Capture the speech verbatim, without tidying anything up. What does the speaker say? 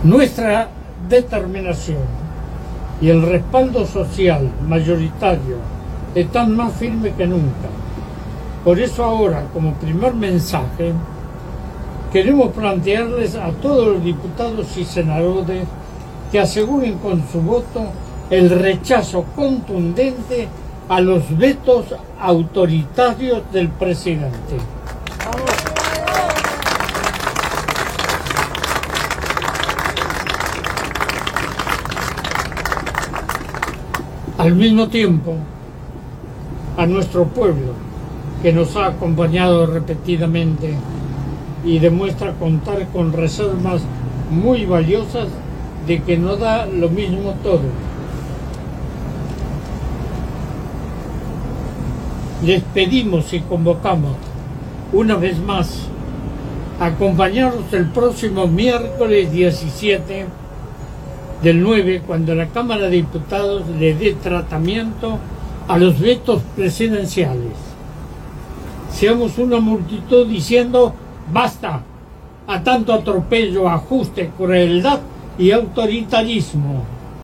Nuestra determinación y el respaldo social mayoritario están más firmes que nunca. Por eso ahora, como primer mensaje, queremos plantearles a todos los diputados y senadores que aseguren con su voto el rechazo contundente a los vetos autoritarios del presidente. Al mismo tiempo, a nuestro pueblo, que nos ha acompañado repetidamente y demuestra contar con reservas muy valiosas de que no da lo mismo todo. Les pedimos y convocamos una vez más a acompañarnos el próximo miércoles diecisiete del nueve, cuando la Cámara de Diputados le dé tratamiento a los vetos presidenciales. Seamos una multitud diciendo basta a tanto atropello, ajuste, crueldad y autoritarismo.